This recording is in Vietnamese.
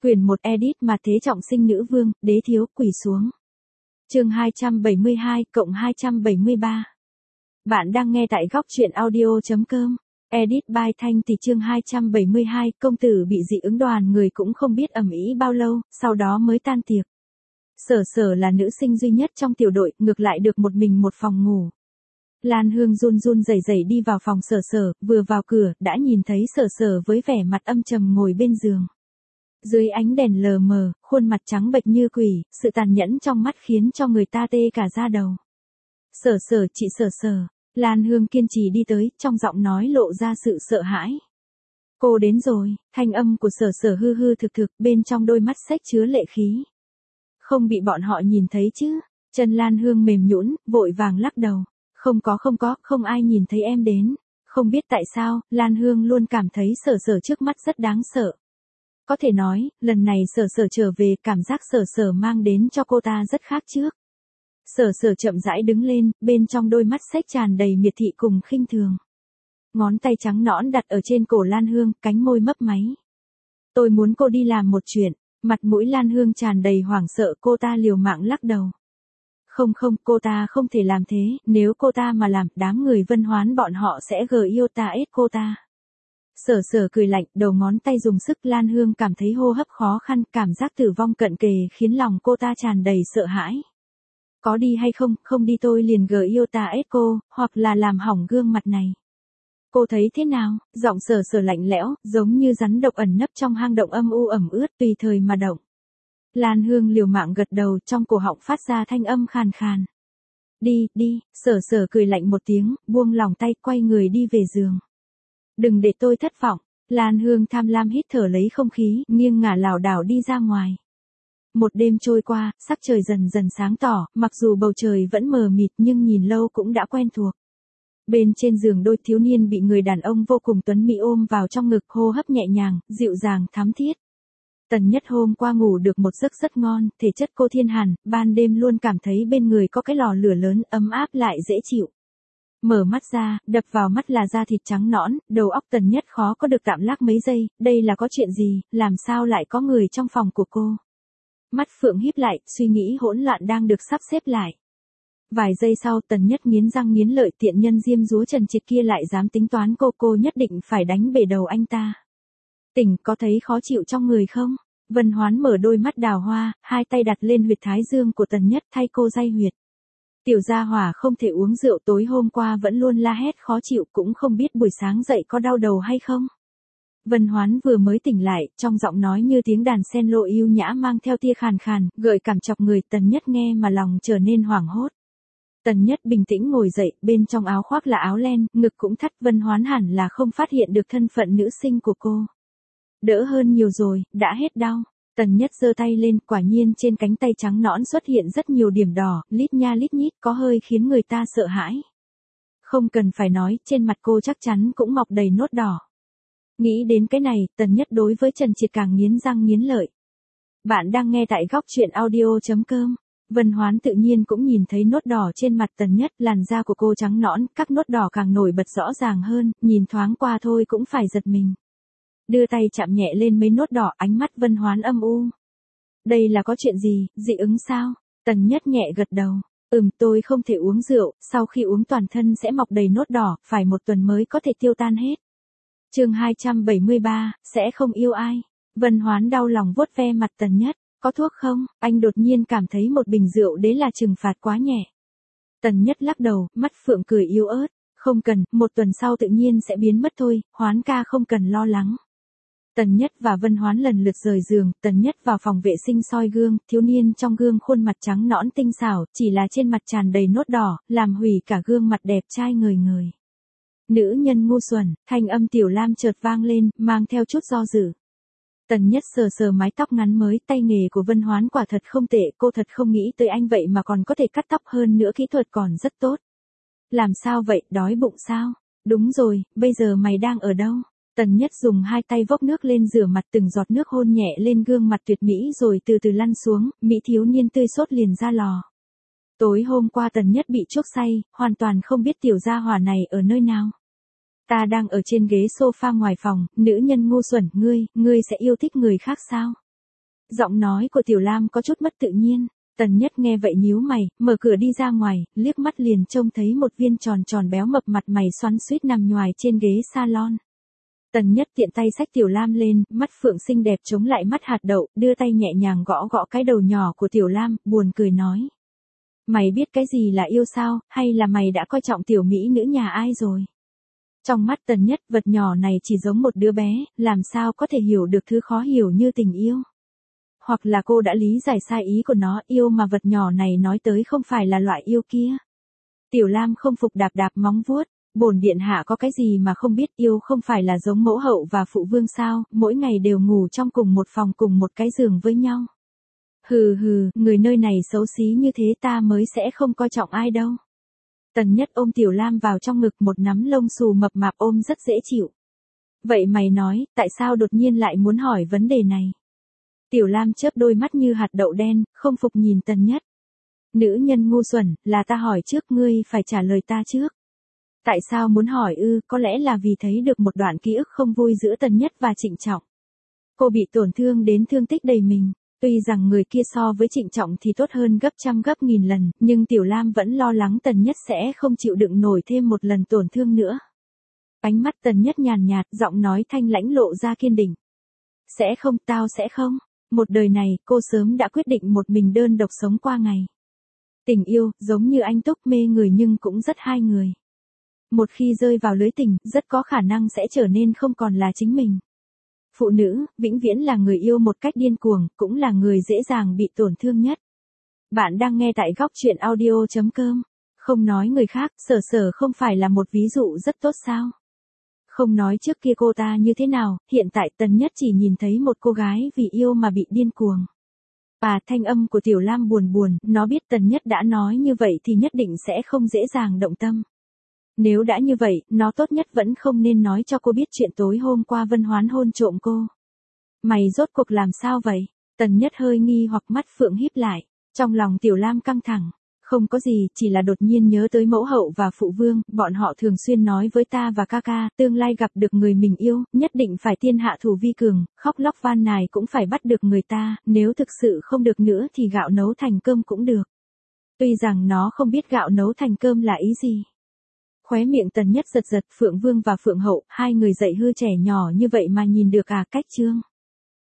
Quyển 1 edit mà thế trọng sinh nữ vương, đế thiếu quỳ xuống. Chương 272 cộng 273. Bạn đang nghe tại góc truyện audio.com. Edit by Thanh thì chương 272, công tử bị dị ứng đoàn người cũng không biết ầm ĩ bao lâu, sau đó mới tan tiệc. Sở Sở là nữ sinh duy nhất trong tiểu đội, ngược lại được một mình một phòng ngủ. Lan Hương run run rẩy rẩy đi vào phòng Sở Sở, vừa vào cửa, đã nhìn thấy Sở Sở với vẻ mặt âm trầm ngồi bên giường. Dưới ánh đèn lờ mờ, khuôn mặt trắng bệch như quỷ, sự tàn nhẫn trong mắt khiến cho người ta tê cả da đầu. Sở Sở, chị Sở Sở. Lan Hương kiên trì đi tới, trong giọng nói lộ ra sự sợ hãi. Cô đến rồi, thanh âm của Sở Sở hư hư thực thực, bên trong đôi mắt xếch chứa lệ khí. Không bị bọn họ nhìn thấy chứ? Chân Lan Hương mềm nhũn, vội vàng lắc đầu. Không ai nhìn thấy em đến. Không biết tại sao, Lan Hương luôn cảm thấy Sở Sở trước mắt rất đáng sợ. Có thể nói, lần này Sở Sở trở về, cảm giác Sở Sở mang đến cho cô ta rất khác trước. Sở Sở chậm rãi đứng lên, bên trong đôi mắt xếch tràn đầy miệt thị cùng khinh thường. Ngón tay trắng nõn đặt ở trên cổ Lan Hương, cánh môi mấp máy. Tôi muốn cô đi làm một chuyện. Mặt mũi Lan Hương tràn đầy hoảng sợ, cô ta liều mạng lắc đầu. Không, cô ta không thể làm thế, nếu cô ta mà làm, đám người Vân Hoán bọn họ sẽ yêu ta ết cô ta. Sở Sở cười lạnh, đầu ngón tay dùng sức. Lan Hương cảm thấy hô hấp khó khăn, cảm giác tử vong cận kề khiến lòng cô ta tràn đầy sợ hãi. Có đi hay không, không đi tôi liền yêu ta ết cô, hoặc là làm hỏng gương mặt này. Cô thấy thế nào? Giọng Sở Sở lạnh lẽo, giống như rắn độc ẩn nấp trong hang động âm u ẩm ướt, tùy thời mà động. Lan Hương liều mạng gật đầu, trong cổ họng phát ra thanh âm khàn khàn. Đi, Sở Sở cười lạnh một tiếng, buông lòng tay, quay người đi về giường. Đừng để tôi thất vọng. Lan Hương tham lam hít thở lấy không khí, nghiêng ngả lảo đảo đi ra ngoài. Một đêm trôi qua, sắc trời dần dần sáng tỏ, mặc dù bầu trời vẫn mờ mịt nhưng nhìn lâu cũng đã quen thuộc. Bên trên giường đôi thiếu niên bị người đàn ông vô cùng tuấn mỹ ôm vào trong ngực, hô hấp nhẹ nhàng, dịu dàng, thắm thiết. Tần Nhất hôm qua ngủ được một giấc rất ngon, thể chất cô thiên hàn, ban đêm luôn cảm thấy bên người có cái lò lửa lớn, ấm áp lại dễ chịu. Mở mắt ra, đập vào mắt là da thịt trắng nõn, đầu óc Tần Nhất khó có được tạm lác mấy giây, đây là có chuyện gì, làm sao lại có người trong phòng của cô. Mắt Phượng híp lại, suy nghĩ hỗn loạn đang được sắp xếp lại. Vài giây sau, Tần Nhất nghiến răng nghiến lợi, tiện nhân diêm dúa Trần Triệt kia lại dám tính toán cô nhất định phải đánh bể đầu anh ta. Tỉnh, có thấy khó chịu trong người không? Vân Hoán mở đôi mắt đào hoa, hai tay đặt lên huyệt thái dương của Tần Nhất thay cô day huyệt. Tiểu gia hỏa không thể uống rượu, tối hôm qua vẫn luôn la hét khó chịu, cũng không biết buổi sáng dậy có đau đầu hay không. Vân Hoán vừa mới tỉnh lại, trong giọng nói như tiếng đàn sen lộ yêu nhã mang theo tia khàn khàn, gợi cảm chọc người. Tần Nhất nghe mà lòng trở nên hoảng hốt. Tần Nhất bình tĩnh ngồi dậy, bên trong áo khoác là áo len, ngực cũng thắt. Vân Hoán hẳn là không phát hiện được thân phận nữ sinh của cô. Đỡ hơn nhiều rồi, đã hết đau. Tần Nhất giơ tay lên, quả nhiên trên cánh tay trắng nõn xuất hiện rất nhiều điểm đỏ, lít nha lít nhít, có hơi khiến người ta sợ hãi. Không cần phải nói, trên mặt cô chắc chắn cũng mọc đầy nốt đỏ. Nghĩ đến cái này, Tần Nhất đối với Trần Triệt càng nghiến răng nghiến lợi. Bạn đang nghe tại góc truyện audio.com. Vân Hoán tự nhiên cũng nhìn thấy nốt đỏ trên mặt Tần Nhất, làn da của cô trắng nõn, các nốt đỏ càng nổi bật rõ ràng hơn, nhìn thoáng qua thôi cũng phải giật mình. Đưa tay chạm nhẹ lên mấy nốt đỏ, ánh mắt Vân Hoán âm u. Đây là có chuyện gì, dị ứng sao? Tần Nhất nhẹ gật đầu. Tôi không thể uống rượu, sau khi uống toàn thân sẽ mọc đầy nốt đỏ, phải 1 tuần mới có thể tiêu tan hết. Chương 273, sẽ không yêu ai. Vân Hoán đau lòng vuốt ve mặt Tần Nhất. Có thuốc không? Anh đột nhiên cảm thấy một bình rượu đế là trừng phạt quá nhẹ. Tần Nhất lắc đầu, mắt Phượng cười yếu ớt. Không cần, 1 tuần sau tự nhiên sẽ biến mất thôi, Hoán ca không cần lo lắng. Tần Nhất và Vân Hoán lần lượt rời giường, Tần Nhất vào phòng vệ sinh soi gương, thiếu niên trong gương khuôn mặt trắng nõn tinh xảo, chỉ là trên mặt tràn đầy nốt đỏ, làm hủy cả gương mặt đẹp trai ngời ngời. Nữ nhân ngu xuẩn, thanh âm Tiểu Lam chợt vang lên, mang theo chút do dự. Tần Nhất sờ sờ mái tóc ngắn mới, tay nghề của Vân Hoán quả thật không tệ, cô thật không nghĩ tới anh vậy mà còn có thể cắt tóc, hơn nữa kỹ thuật còn rất tốt. Làm sao vậy, đói bụng sao? Đúng rồi, bây giờ mày đang ở đâu? Tần Nhất dùng hai tay vốc nước lên rửa mặt, từng giọt nước hôn nhẹ lên gương mặt tuyệt mỹ rồi từ từ lăn xuống, mỹ thiếu niên tươi sốt liền ra lò. Tối hôm qua Tần Nhất bị chuốc say, hoàn toàn không biết tiểu gia hỏa này ở nơi nào. Ta đang ở trên ghế sofa ngoài phòng, nữ nhân ngu xuẩn, ngươi sẽ yêu thích người khác sao? Giọng nói của Tiểu Lam có chút mất tự nhiên. Tần Nhất nghe vậy nhíu mày, mở cửa đi ra ngoài, liếc mắt liền trông thấy một viên tròn tròn béo mập mặt mày xoắn xuýt nằm nhoài trên ghế salon. Tần Nhất tiện tay xách Tiểu Lam lên, mắt phượng xinh đẹp chống lại mắt hạt đậu, đưa tay nhẹ nhàng gõ gõ cái đầu nhỏ của Tiểu Lam, buồn cười nói. Mày biết cái gì là yêu sao, hay là mày đã coi trọng tiểu mỹ nữ nhà ai rồi? Trong mắt Tần Nhất, vật nhỏ này chỉ giống một đứa bé, làm sao có thể hiểu được thứ khó hiểu như tình yêu. Hoặc là cô đã lý giải sai ý của nó, yêu mà vật nhỏ này nói tới không phải là loại yêu kia. Tiểu Lam không phục đạp đạp móng vuốt, bổn điện hạ có cái gì mà không biết, yêu không phải là giống mẫu hậu và phụ vương sao, mỗi ngày đều ngủ trong cùng một phòng cùng một cái giường với nhau. Hừ hừ, người nơi này xấu xí như thế ta mới sẽ không coi trọng ai đâu. Tần Nhất ôm Tiểu Lam vào trong ngực, một nắm lông xù mập mạp ôm rất dễ chịu. Vậy mày nói, tại sao đột nhiên lại muốn hỏi vấn đề này? Tiểu Lam chớp đôi mắt như hạt đậu đen, không phục nhìn Tần Nhất. Nữ nhân ngu xuẩn, là ta hỏi trước, ngươi phải trả lời ta trước. Tại sao muốn hỏi ư? Có lẽ là vì thấy được một đoạn ký ức không vui giữa Tần Nhất và Trịnh Trọng. Cô bị tổn thương đến thương tích đầy mình. Tuy rằng người kia so với Trịnh Trọng thì tốt hơn gấp trăm gấp nghìn lần, nhưng Tiểu Lam vẫn lo lắng Tần Nhất sẽ không chịu đựng nổi thêm một lần tổn thương nữa. Ánh mắt Tần Nhất nhàn nhạt, giọng nói thanh lãnh lộ ra kiên định. Sẽ không, tao sẽ không. Một đời này, cô sớm đã quyết định một mình đơn độc sống qua ngày. Tình yêu, giống như anh túc, mê người nhưng cũng rất hai người. Một khi rơi vào lưới tình, rất có khả năng sẽ trở nên không còn là chính mình. Phụ nữ, vĩnh viễn là người yêu một cách điên cuồng, cũng là người dễ dàng bị tổn thương nhất. Bạn đang nghe tại góc truyện audio.com. Không nói người khác, Sở Sở không phải là một ví dụ rất tốt sao? Không nói trước kia cô ta như thế nào, hiện tại Tần Nhất chỉ nhìn thấy một cô gái vì yêu mà bị điên cuồng. Thanh âm của Tiểu Lam buồn buồn, nó biết Tần Nhất đã nói như vậy thì nhất định sẽ không dễ dàng động tâm. Nếu đã như vậy, nó tốt nhất vẫn không nên nói cho cô biết chuyện tối hôm qua Vân Hoán hôn trộm cô. Mày rốt cuộc làm sao vậy? Tần Nhất hơi nghi hoặc mắt phượng híp lại. Trong lòng Tiểu Lam căng thẳng. Không có gì, chỉ là đột nhiên nhớ tới mẫu hậu và phụ vương, bọn họ thường xuyên nói với ta và ca ca, tương lai gặp được người mình yêu, nhất định phải thiên hạ thủ vi cường, khóc lóc van nài cũng phải bắt được người ta, nếu thực sự không được nữa thì gạo nấu thành cơm cũng được. Tuy rằng nó không biết gạo nấu thành cơm là ý gì. Khóe miệng Tần Nhất giật giật, Phượng Vương và Phượng Hậu, hai người dạy hư trẻ nhỏ như vậy mà nhìn được à? Cách chương